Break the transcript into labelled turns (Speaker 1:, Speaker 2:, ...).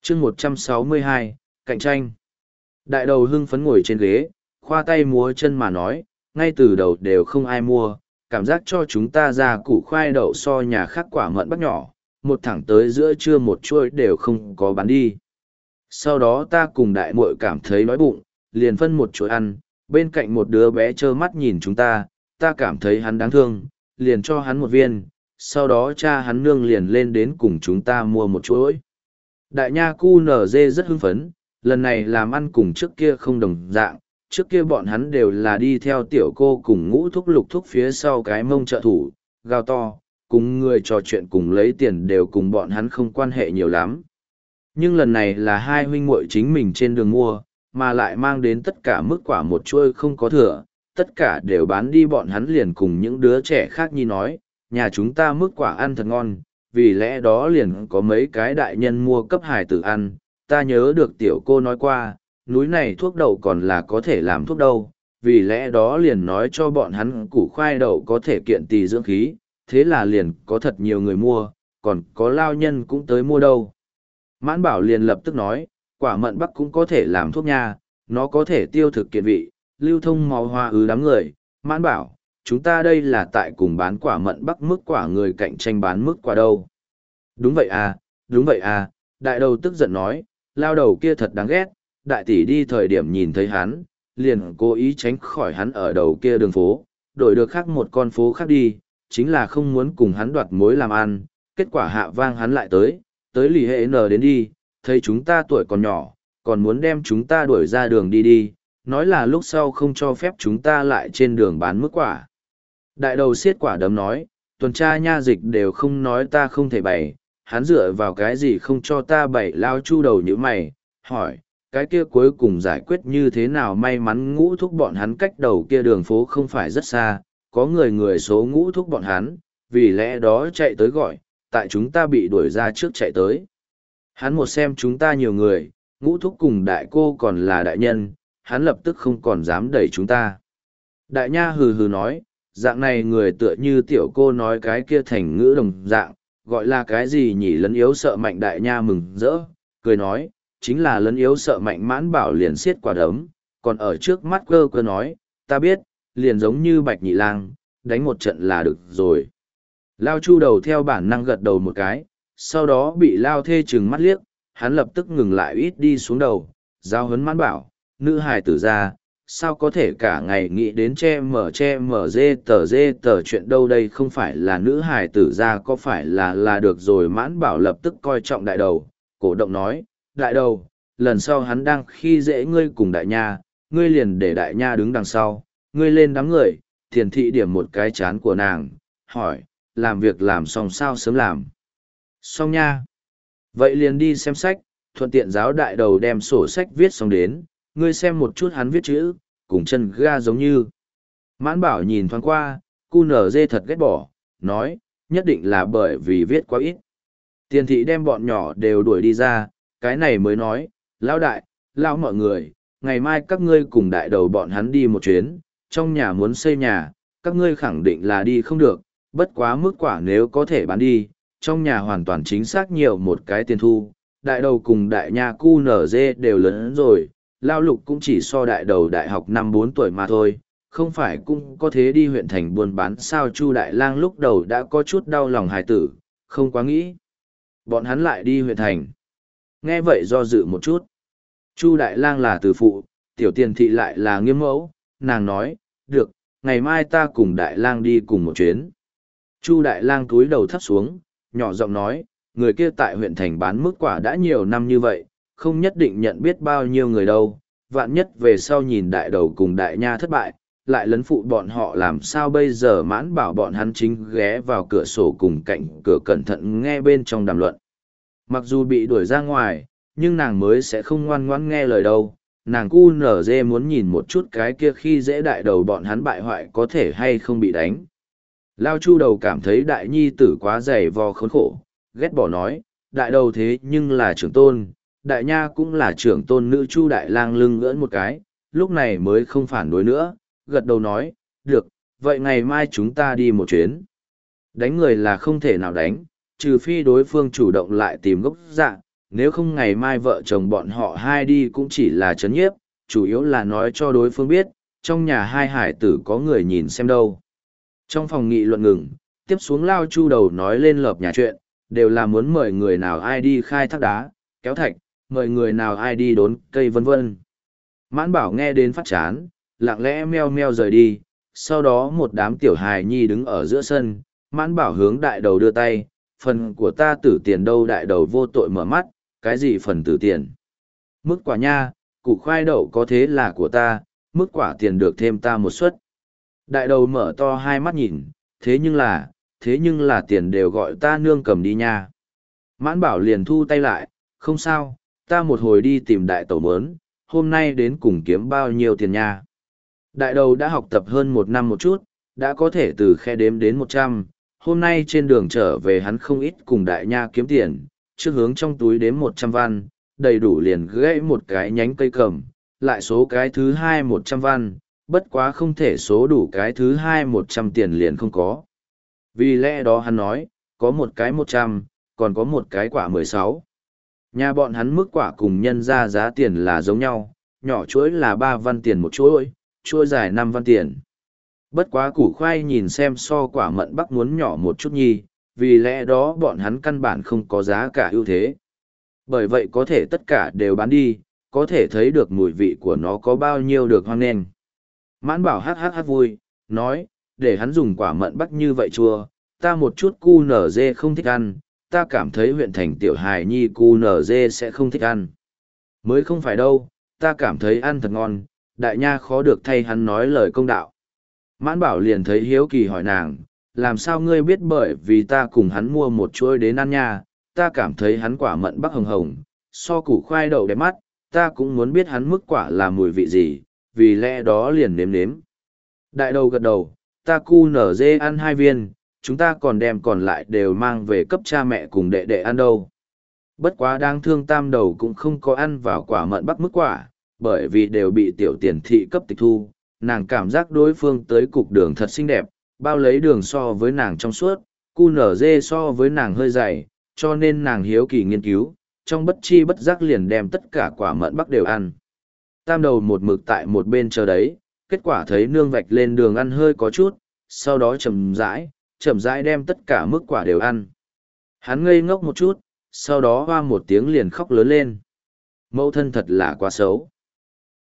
Speaker 1: chương 162, cạnh tranh. Đại đầu hưng phấn ngồi trên ghế, khoa tay múa chân mà nói, ngay từ đầu đều không ai mua, cảm giác cho chúng ta ra củ khoai đậu so nhà khác quả mận bắc nhỏ, một thẳng tới giữa trưa một chuỗi đều không có bán đi. Sau đó ta cùng đại muội cảm thấy đói bụng, liền phân một chuỗi ăn, bên cạnh một đứa bé trơ mắt nhìn chúng ta cảm thấy hắn đáng thương, liền cho hắn một viên, sau đó cha hắn nương liền lên đến cùng chúng ta mua một chuỗi. Đại nha cu nở dê rất hưng phấn, lần này làm ăn cùng trước kia không đồng dạng, trước kia bọn hắn đều là đi theo tiểu cô cùng ngũ thúc lục thúc phía sau cái mông trợ thủ, gào to, cùng người trò chuyện cùng lấy tiền đều cùng bọn hắn không quan hệ nhiều lắm. Nhưng lần này là hai huynh muội chính mình trên đường mua, mà lại mang đến tất cả mức quả một chuôi không có thừa, tất cả đều bán đi bọn hắn liền cùng những đứa trẻ khác nhi nói, nhà chúng ta mức quả ăn thật ngon, vì lẽ đó liền có mấy cái đại nhân mua cấp hài tử ăn, ta nhớ được tiểu cô nói qua, núi này thuốc đậu còn là có thể làm thuốc đâu, vì lẽ đó liền nói cho bọn hắn củ khoai đậu có thể kiện tỳ dưỡng khí, thế là liền có thật nhiều người mua, còn có lao nhân cũng tới mua đâu. Mãn Bảo liền lập tức nói, quả mận bắc cũng có thể làm thuốc nha, nó có thể tiêu thực kiện vị, lưu thông máu hoa đám người. Mãn Bảo, chúng ta đây là tại cùng bán quả mận bắc mức quả người cạnh tranh bán mức quả đâu. Đúng vậy à, đại đầu tức giận nói, lao đầu kia thật đáng ghét, đại tỷ đi thời điểm nhìn thấy hắn, liền cố ý tránh khỏi hắn ở đầu kia đường phố, đổi được khác một con phố khác đi, chính là không muốn cùng hắn đoạt mối làm ăn, kết quả hạ vang hắn lại tới lì hệ nờ đến đi, thấy chúng ta tuổi còn nhỏ, còn muốn đem chúng ta đuổi ra đường đi, nói là lúc sau không cho phép chúng ta lại trên đường bán mức quả. Đại đầu siết quả đấm nói, tuần tra nha dịch đều không nói ta không thể bày, hắn dựa vào cái gì không cho ta bày. Lao chu đầu như mày, hỏi, cái kia cuối cùng giải quyết như thế nào? May mắn ngũ thúc bọn hắn cách đầu kia đường phố không phải rất xa, có người số ngũ thúc bọn hắn, vì lẽ đó chạy tới gọi, tại chúng ta bị đuổi ra trước chạy tới. Hắn một xem chúng ta nhiều người, ngũ thúc cùng đại cô còn là đại nhân, hắn lập tức không còn dám đẩy chúng ta. Đại nha hừ hừ nói, dạng này người tựa như tiểu cô nói cái kia thành ngữ đồng dạng, gọi là cái gì nhỉ? Lấn yếu sợ mạnh. Đại nha mừng rỡ, cười nói, chính là lấn yếu sợ mạnh. Mãn Bảo liền siết quả đấm, còn ở trước mắt cơ nói, ta biết, liền giống như Bạch Nhị Lang, đánh một trận là được rồi. Lao chu đầu theo bản năng gật đầu một cái, sau đó bị Lao thê trừng mắt liếc, hắn lập tức ngừng lại ít đi xuống đầu, giao huấn Mãn Bảo, nữ hài tử ra, sao có thể cả ngày nghĩ đến che mở dê tờ chuyện đâu, đây không phải là nữ hài tử ra, có phải là được rồi. Mãn Bảo lập tức coi trọng đại đầu, cổ động nói, đại đầu, lần sau hắn đang khi dễ ngươi cùng đại nha, ngươi liền để đại nha đứng đằng sau, ngươi lên đám người, thiền thị điểm một cái chán của nàng, hỏi, làm việc làm xong sao? Sớm làm xong nha. Vậy liền đi xem sách, thuận tiện giáo đại đầu đem sổ sách viết xong đến, ngươi xem một chút hắn viết chữ, cùng chân ga giống như. Mãn Bảo nhìn thoáng qua, cu nở dê thật ghét bỏ, nói, nhất định là bởi vì viết quá ít. Tiền thị đem bọn nhỏ đều đuổi đi ra, cái này mới nói, lão đại, lão mọi người, ngày mai các ngươi cùng đại đầu bọn hắn đi một chuyến, trong nhà muốn xây nhà, các ngươi khẳng định là đi không được, bất quá mức quả nếu có thể bán đi, trong nhà hoàn toàn chính xác nhiều một cái tiền thu. Đại đầu cùng đại nha cu nở dê đều lớn rồi, Lao Lục cũng chỉ so đại đầu đại học 5-4 tuổi mà thôi, không phải cũng có thế đi huyện thành buôn bán sao? Chu Đại Lang lúc đầu đã có chút đau lòng hài tử, không quá nghĩ bọn hắn lại đi huyện thành. Nghe vậy do dự một chút. Chu Đại Lang là từ phụ, tiểu tiền thị lại là nghiêm mẫu, nàng nói, được, ngày mai ta cùng Đại Lang đi cùng một chuyến. Chu Đại Lang cúi đầu thấp xuống, nhỏ giọng nói, người kia tại huyện thành bán mức quả đã nhiều năm như vậy, không nhất định nhận biết bao nhiêu người đâu, vạn nhất về sau nhìn đại đầu cùng đại nha thất bại, lại lấn phụ bọn họ làm sao bây giờ? Mãn Bảo bọn hắn chính ghé vào cửa sổ cùng cạnh cửa cẩn thận nghe bên trong đàm luận. Mặc dù bị đuổi ra ngoài, nhưng nàng mới sẽ không ngoan ngoãn nghe lời đâu, nàng cu nở dê muốn nhìn một chút cái kia khi dễ đại đầu bọn hắn bại hoại có thể hay không bị đánh. Lao chu đầu cảm thấy đại nhi tử quá dày vò khốn khổ, ghét bỏ nói, đại đầu thế nhưng là trưởng tôn, đại nha cũng là trưởng tôn nữ. Chu Đại Lang lưng ngỡn một cái, lúc này mới không phản đối nữa, gật đầu nói, được, vậy ngày mai chúng ta đi một chuyến. Đánh người là không thể nào đánh, trừ phi đối phương chủ động lại tìm gốc dạ, nếu không ngày mai vợ chồng bọn họ hai đi cũng chỉ là chấn nhiếp, chủ yếu là nói cho đối phương biết, trong nhà hai hải tử có người nhìn xem đâu. Trong phòng nghị luận ngừng, tiếp xuống Lao Chu đầu nói lên lợp nhà chuyện, đều là muốn mời người nào ai đi khai thác đá, kéo thạch, mời người nào ai đi đốn cây vân vân. Mãn Bảo nghe đến phát chán, lặng lẽ meo meo rời đi, sau đó một đám tiểu hài nhi đứng ở giữa sân, Mãn Bảo hướng đại đầu đưa tay, phần của ta tử tiền đâu, đại đầu vô tội mở mắt, cái gì phần tử tiền? Mức quả nha, củ khoai đậu có thế là của ta, mức quả tiền được thêm ta một suất. Đại đầu mở to hai mắt nhìn, thế nhưng là tiền đều gọi ta nương cầm đi nha. Mãn Bảo liền thu tay lại, không sao, ta một hồi đi tìm đại tẩu mớn, hôm nay đến cùng kiếm bao nhiêu tiền nha. Đại đầu đã học tập hơn một năm một chút, đã có thể từ khe đếm đến 100, hôm nay trên đường trở về hắn không ít cùng đại nha kiếm tiền, trước hướng trong túi đếm 100 văn, đầy đủ liền gãy một cái nhánh cây cầm, lại số cái thứ hai 100 văn, bất quá không thể số đủ cái thứ hai 100 tiền liền không có. Vì lẽ đó hắn nói, có một cái 100, còn có một cái quả 16. Nhà bọn hắn mức quả cùng nhân ra giá tiền là giống nhau, nhỏ chuỗi là 3 văn tiền một chuỗi, chuỗi dài 5 văn tiền. Bất quá củ khoai nhìn xem so quả mận bắc muốn nhỏ một chút nhi, vì lẽ đó bọn hắn căn bản không có giá cả ưu thế. Bởi vậy có thể tất cả đều bán đi, có thể thấy được mùi vị của nó có bao nhiêu được hoang nghênh. Mãn Bảo hát vui, nói, để hắn dùng quả mận bắc như vậy chua, ta một chút cu nở dê không thích ăn, ta cảm thấy huyện thành tiểu hài nhi cu nở dê sẽ không thích ăn. Mới không phải đâu, ta cảm thấy ăn thật ngon, đại nha khó được thay hắn nói lời công đạo. Mãn Bảo liền thấy hiếu kỳ hỏi nàng, làm sao ngươi biết, bởi vì ta cùng hắn mua một chuỗi đến ăn nha, ta cảm thấy hắn quả mận bắc hồng hồng, so củ khoai đậu đẹp mắt, ta cũng muốn biết hắn mức quả là mùi vị gì, vì lẽ đó liền nếm nếm. Đại đầu gật đầu, ta cu nở dê ăn 2 viên, chúng ta còn đem còn lại đều mang về cấp cha mẹ cùng đệ đệ ăn đâu. Bất quá đáng thương tam đầu cũng không có ăn vào quả mận bắc mức quả, bởi vì đều bị tiểu tiền thị cấp tịch thu, nàng cảm giác đối phương tới cục đường thật xinh đẹp, bao lấy đường so với nàng trong suốt, cu nở dê so với nàng hơi dày, cho nên nàng hiếu kỳ nghiên cứu, trong bất chi bất giác liền đem tất cả quả mận bắc đều ăn. Tam đầu một mực tại một bên chờ đấy, kết quả thấy nương vạch lên đường ăn hơi có chút, sau đó chậm rãi đem tất cả mức quả đều ăn. Hắn ngây ngốc một chút, sau đó hoa một tiếng liền khóc lớn lên. Mẫu thân thật là quá xấu.